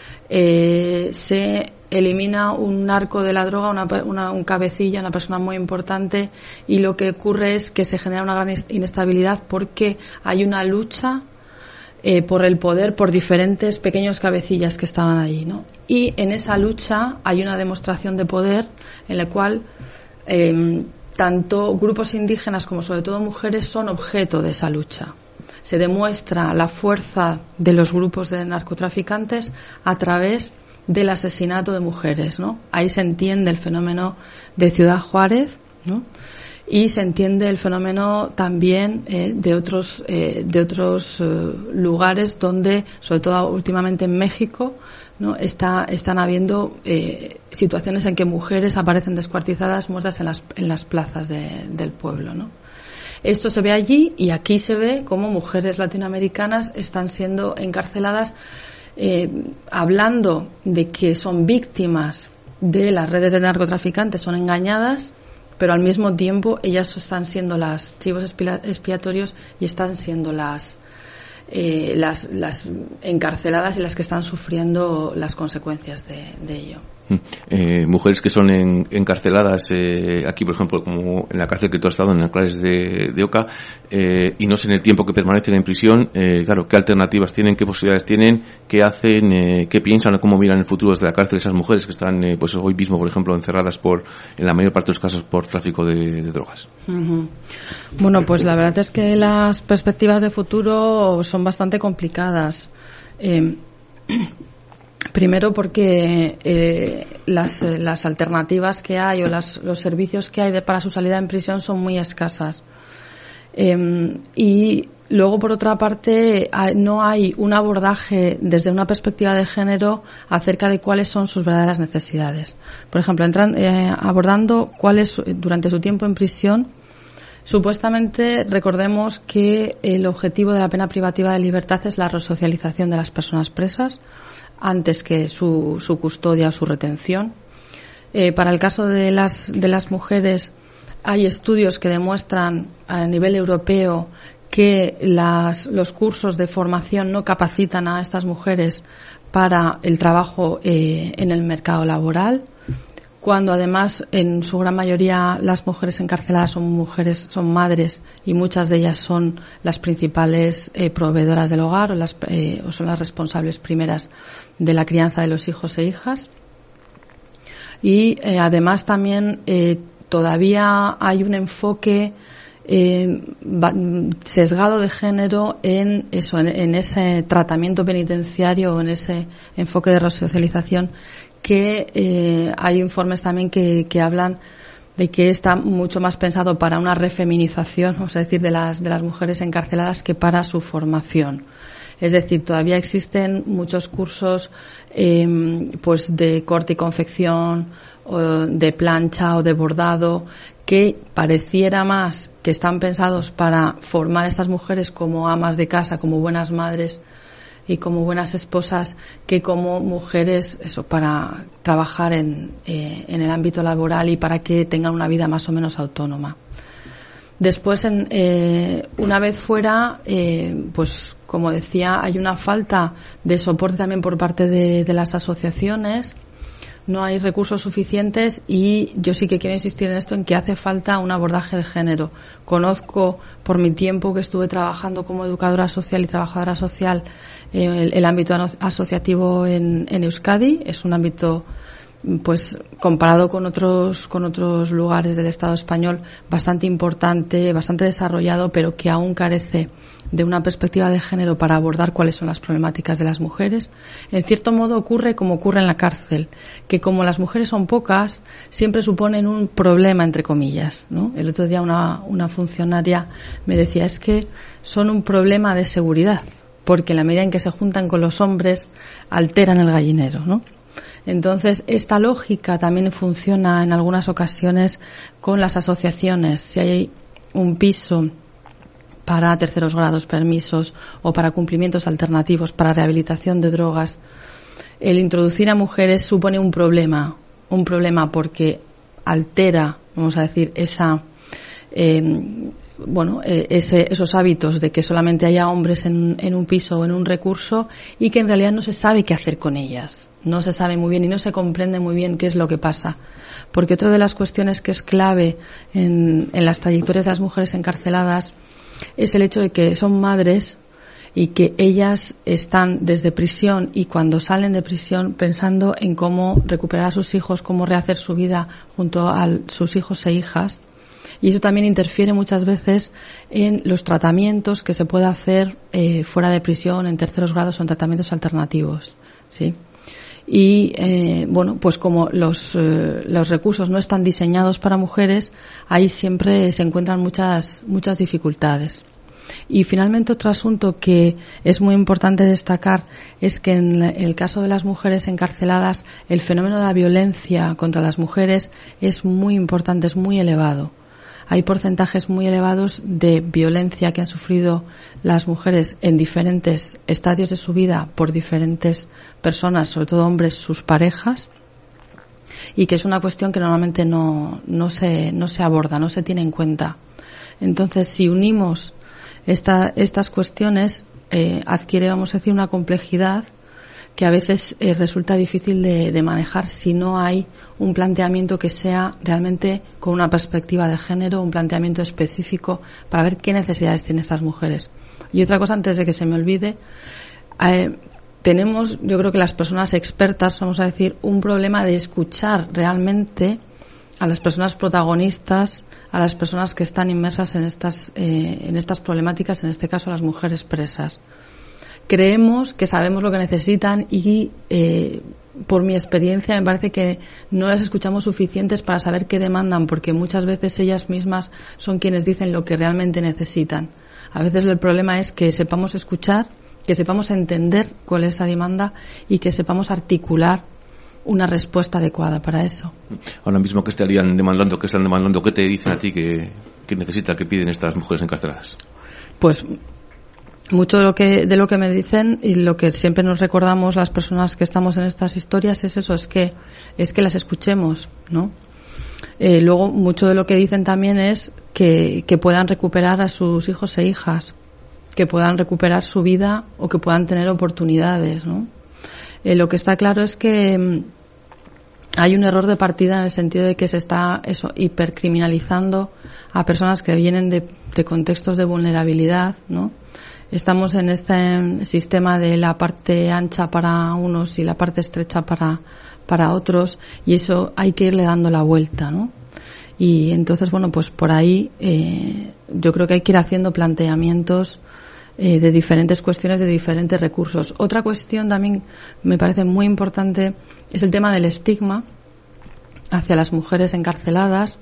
Se elimina un narco de la droga, un cabecilla, una persona muy importante, y lo que ocurre es que se genera una gran inestabilidad porque hay una lucha por el poder por diferentes pequeños cabecillas que estaban allí, ¿no? Y en esa lucha hay una demostración de poder en la cual tanto grupos indígenas como sobre todo mujeres son objeto de esa lucha. Se demuestra la fuerza de los grupos de narcotraficantes a través del asesinato de mujeres, ¿no? Ahí se entiende el fenómeno de Ciudad Juárez, ¿no? Y se entiende el fenómeno también de otros lugares donde, sobre todo últimamente en México, ¿no? Están habiendo situaciones en que mujeres aparecen descuartizadas, muertas en las plazas del pueblo, ¿no? Esto se ve allí, y aquí se ve cómo mujeres latinoamericanas están siendo encarceladas, hablando de que son víctimas de las redes de narcotraficantes, son engañadas, pero al mismo tiempo ellas están siendo las chivos expiatorios y están siendo las encarceladas y las que están sufriendo las consecuencias de ello. Mujeres que son encarceladas aquí, por ejemplo, como en la cárcel que tú has estado, en Anclares de Oca, y no sé en el tiempo que permanecen en prisión, claro, qué alternativas tienen, qué posibilidades tienen, qué hacen, qué piensan, cómo miran el futuro desde la cárcel esas mujeres que están, pues hoy mismo, por ejemplo, encerradas en la mayor parte de los casos por tráfico de drogas. Bueno, pues la verdad es que las perspectivas de futuro son bastante complicadas. Primero porque las alternativas que hay o los servicios que hay para su salida en prisión son muy escasas. Y luego, por otra parte, no hay un abordaje desde una perspectiva de género acerca de cuáles son sus verdaderas necesidades. Por ejemplo, abordando cuáles durante su tiempo en prisión. Supuestamente, recordemos que el objetivo de la pena privativa de libertad es la resocialización de las personas presas antes que su custodia o su retención. Para el caso de las mujeres, hay estudios que demuestran a nivel europeo que los cursos de formación no capacitan a estas mujeres para el trabajo en el mercado laboral, cuando además en su gran mayoría las mujeres encarceladas son madres y muchas de ellas son las principales proveedoras del hogar o son las responsables primeras de la crianza de los hijos e hijas. Y además también todavía hay un enfoque sesgado de género en ese tratamiento penitenciario o en ese enfoque de resocialización, que hay informes también que hablan de que está mucho más pensado para una refeminización, es decir, de las mujeres encarceladas, que para su formación. Es decir, todavía existen muchos cursos pues de corte y confección, o de plancha o de bordado, que pareciera más que están pensados para formar a estas mujeres como amas de casa, como buenas madres y como buenas esposas, que como mujeres para trabajar en el ámbito laboral y para que tengan una vida más o menos autónoma. Después, una vez fuera, pues como decía, hay una falta de soporte también por parte de las asociaciones. No hay recursos suficientes y yo sí que quiero insistir en esto, en que hace falta un abordaje de género. Conozco, por mi tiempo que estuve trabajando como educadora social y trabajadora social, el ámbito asociativo en Euskadi. Es un ámbito, pues comparado con otros lugares del Estado español, bastante importante, bastante desarrollado, pero que aún carece de una perspectiva de género para abordar cuáles son las problemáticas de las mujeres. En cierto modo ocurre como ocurre en la cárcel, que como las mujeres son pocas, siempre suponen un problema, entre comillas, ¿no? El otro día una funcionaria me decía, es que son un problema de seguridad, porque en la medida en que se juntan con los hombres, alteran el gallinero, ¿no? Entonces, esta lógica también funciona en algunas ocasiones con las asociaciones. Si hay un piso para terceros grados, permisos o para cumplimientos alternativos, para rehabilitación de drogas, el introducir a mujeres supone un problema porque altera, vamos a decir, esos hábitos de que solamente haya hombres en un piso o en un recurso, y que en realidad no se sabe qué hacer con ellas. No se sabe muy bien y no se comprende muy bien qué es lo que pasa. Porque otra de las cuestiones que es clave en las trayectorias de las mujeres encarceladas es el hecho de que son madres y que ellas están desde prisión y cuando salen de prisión pensando en cómo recuperar a sus hijos, cómo rehacer su vida junto a sus hijos e hijas. Y eso también interfiere muchas veces en los tratamientos que se puede hacer fuera de prisión, en terceros grados o en tratamientos alternativos, ¿sí? Y pues como los recursos no están diseñados para mujeres, ahí siempre se encuentran muchas dificultades. Y finalmente, otro asunto que es muy importante destacar es que en el caso de las mujeres encarceladas, el fenómeno de la violencia contra las mujeres es muy importante, es muy elevado. Hay porcentajes muy elevados de violencia que han sufrido las mujeres en diferentes estadios de su vida por diferentes personas, sobre todo hombres, sus parejas, y que es una cuestión que normalmente no se aborda, no se tiene en cuenta. Entonces, si unimos estas cuestiones, adquiere, vamos a decir, una complejidad que a veces resulta difícil de manejar si no hay un planteamiento que sea realmente con una perspectiva de género, un planteamiento específico para ver qué necesidades tienen estas mujeres. Y otra cosa, antes de que se me olvide, tenemos, yo creo que las personas expertas, vamos a decir, un problema de escuchar realmente a las personas protagonistas, a las personas que están inmersas en estas problemáticas, en este caso las mujeres presas. Creemos que sabemos lo que necesitan y por mi experiencia me parece que no las escuchamos suficientes para saber qué demandan, porque muchas veces ellas mismas son quienes dicen lo que realmente necesitan. A veces el problema es que sepamos escuchar, que sepamos entender cuál es esa demanda y que sepamos articular una respuesta adecuada para eso. Ahora mismo, ¿qué estarían demandando? ¿Qué están demandando? ¿Qué te dicen a ti que necesita, que piden estas mujeres encarceladas? Pues mucho de lo que me dicen y lo que siempre nos recordamos las personas que estamos en estas historias es eso, es que las escuchemos, ¿no? Luego mucho de lo que dicen también es que puedan recuperar a sus hijos e hijas, que puedan recuperar su vida o que puedan tener oportunidades, ¿no? Lo que está claro es que hay un error de partida en el sentido de que se está hipercriminalizando a personas que vienen de contextos de vulnerabilidad, ¿no? Estamos en este sistema de la parte ancha para unos y la parte estrecha para otros, y eso hay que irle dando la vuelta, ¿no? Y entonces, bueno, pues por ahí yo creo que hay que ir haciendo planteamientos de diferentes cuestiones, de diferentes recursos. Otra cuestión también me parece muy importante es el tema del estigma hacia las mujeres encarceladas.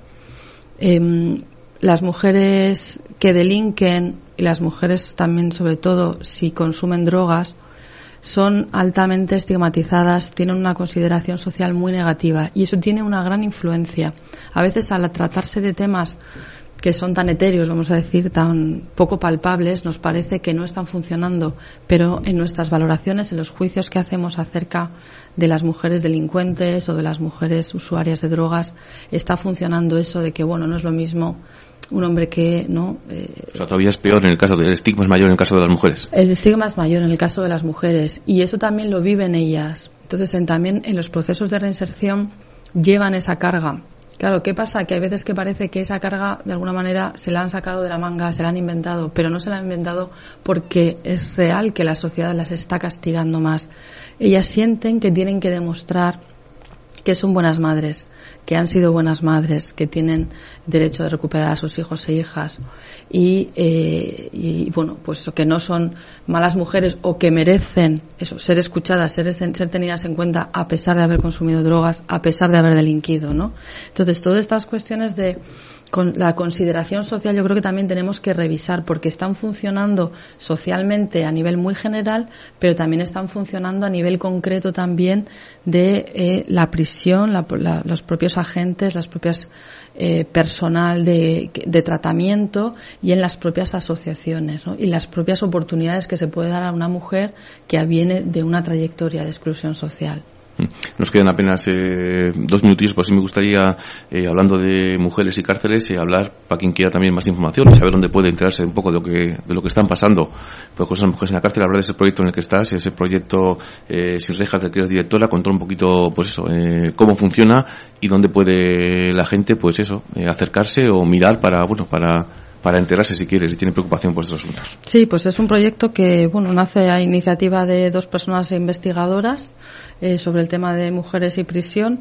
Las mujeres que delinquen y las mujeres también, sobre todo, si consumen drogas, son altamente estigmatizadas, tienen una consideración social muy negativa y eso tiene una gran influencia. A veces, al tratarse de temas que son tan etéreos, vamos a decir, tan poco palpables, nos parece que no están funcionando, pero en nuestras valoraciones, en los juicios que hacemos acerca de las mujeres delincuentes o de las mujeres usuarias de drogas, está funcionando eso de que, bueno, no es lo mismo un hombre que, ¿no? O sea, todavía es peor en el caso del estigma, es mayor en el caso de las mujeres. El estigma es mayor en el caso de las mujeres y eso también lo viven ellas. Entonces, también en los procesos de reinserción llevan esa carga. Claro, ¿qué pasa? Que hay veces que parece que esa carga, de alguna manera, se la han sacado de la manga, se la han inventado, pero no se la han inventado porque es real que la sociedad las está castigando más. Ellas sienten que tienen que demostrar que son buenas madres, que han sido buenas madres, que tienen derecho de recuperar a sus hijos e hijas y bueno, pues que no son malas mujeres o que merecen eso, ser escuchadas, ser tenidas en cuenta a pesar de haber consumido drogas, a pesar de haber delinquido, ¿no? Entonces, todas estas cuestiones con la consideración social yo creo que también tenemos que revisar porque están funcionando socialmente a nivel muy general, pero también están funcionando a nivel concreto también de la prisión, los propios agentes, las propias personal de tratamiento y en las propias asociaciones, ¿no? Y las propias oportunidades que se puede dar a una mujer que viene de una trayectoria de exclusión social. Nos quedan apenas 2 minutillos, pues sí me gustaría, hablando de mujeres y cárceles, hablar para quien quiera también más información y saber dónde puede enterarse un poco de lo que están pasando pues, con esas mujeres en la cárcel, hablar de ese proyecto en el que estás, ese proyecto Sin Rejas del que eres directora, contar un poquito pues eso, cómo funciona y dónde puede la gente pues eso, acercarse o mirar para enterarse si quiere, si tiene preocupación por estos asuntos. Sí, pues es un proyecto que bueno nace a iniciativa de 2 personas investigadoras sobre el tema de mujeres y prisión.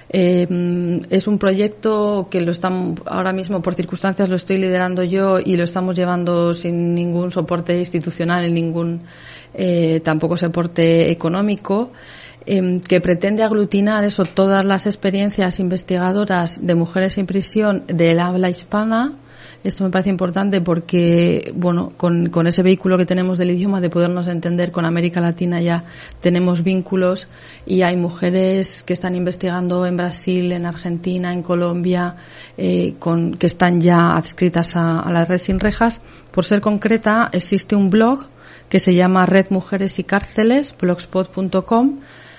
Es un proyecto que ahora mismo por circunstancias lo estoy liderando yo y lo estamos llevando sin ningún soporte institucional, en ningún tampoco soporte económico. Que pretende aglutinar todas las experiencias investigadoras de mujeres en prisión del habla hispana. Esto me parece importante porque, bueno, con ese vehículo que tenemos del idioma, de podernos entender con América Latina ya tenemos vínculos y hay mujeres que están investigando en Brasil, en Argentina, en Colombia, que están ya adscritas a la red Sin Rejas. Por ser concreta, existe un blog que se llama Red Mujeres y Cárceles, blogspot.com,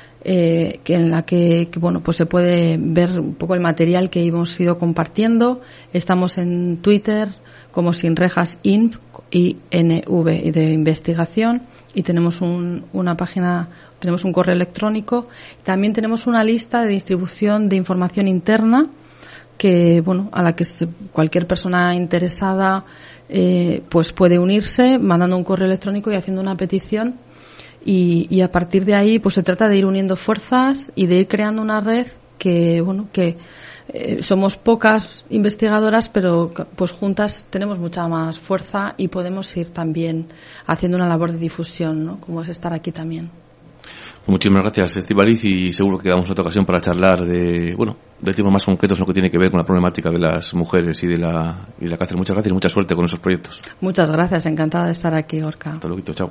en la que bueno pues se puede ver un poco el material que hemos ido compartiendo. Estamos en Twitter como Sin Rejas INV de investigación y tenemos una página tenemos un correo electrónico. También tenemos una lista de distribución de información interna que, bueno, a la que cualquier persona interesada pues puede unirse mandando un correo electrónico y haciendo una petición. Y a partir de ahí pues se trata de ir uniendo fuerzas y de ir creando una red que, bueno, que somos pocas investigadoras, pero pues juntas tenemos mucha más fuerza y podemos ir también haciendo una labor de difusión, ¿no? Como es estar aquí también. Muchísimas gracias, Estíbaliz, y seguro que damos otra ocasión para charlar de temas más concretos, lo que tiene que ver con la problemática de las mujeres y de la cárcel. Muchas gracias y mucha suerte con esos proyectos. Muchas gracias, encantada de estar aquí, Gorka. Hasta luego, chao.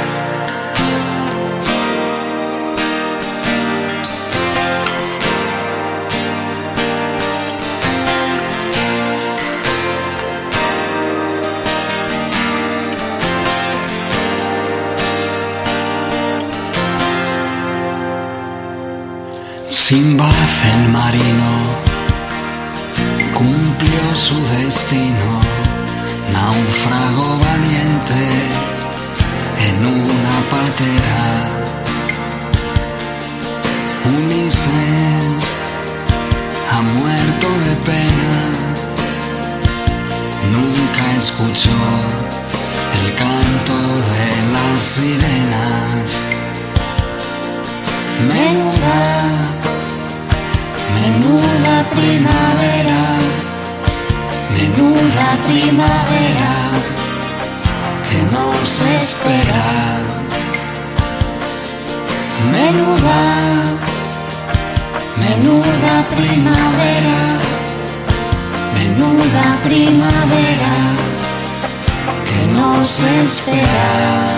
Simbad el marino cumplió su destino, náufrago valiente en una patera. Ulises ha muerto de pena, nunca escuchó el canto de las sirenas. Menuda primavera, menuda primavera que nos espera. Menuda primavera, menuda primavera que nos espera.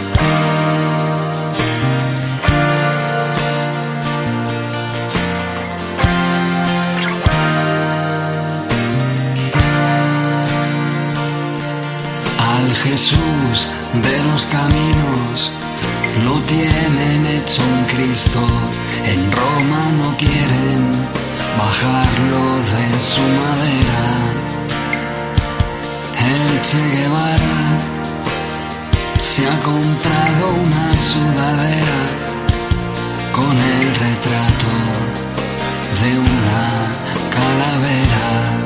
Jesús de los caminos lo tienen hecho un Cristo. En Roma no quieren bajarlo de su madera. El Che Guevara se ha comprado una sudadera con el retrato de una calavera.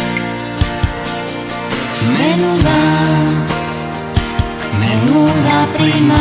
Menuda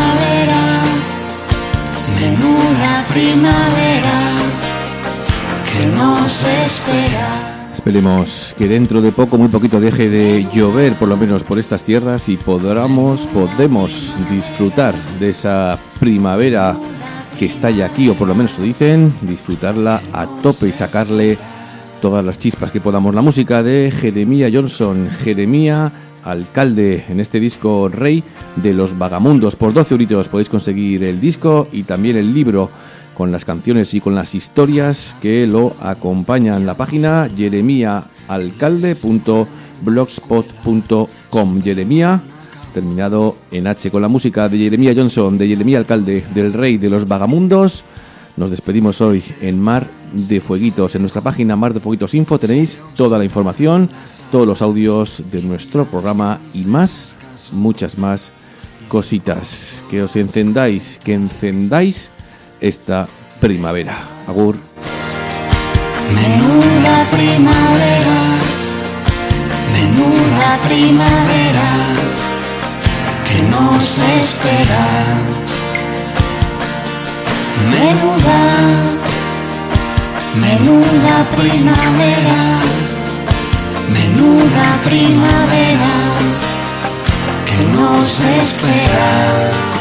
primavera que nos espera. Esperemos que dentro de poco, muy poquito, deje de llover, por lo menos por estas tierras, y podemos disfrutar de esa primavera que está ya aquí, o por lo menos lo dicen, disfrutarla a tope y sacarle todas las chispas que podamos. La música de Jeremías Johnson, Jeremías Alcalde, en este disco Rey de los Vagamundos. Por 12 euritos podéis conseguir el disco y también el libro con las canciones y con las historias que lo acompañan. La página jeremiaalcalde.blogspot.com. Jeremías, terminado en H, con la música de Jeremías Johnson, de Jeremías Alcalde, del Rey de los Vagamundos. Nos despedimos hoy en Mar de Fueguitos. En nuestra página Mar de Fueguitos Info tenéis toda la información, todos los audios de nuestro programa y más, muchas más cositas. Que os encendáis, que encendáis esta primavera. Agur. Menuda primavera que nos espera. Menuda primavera que nos espera.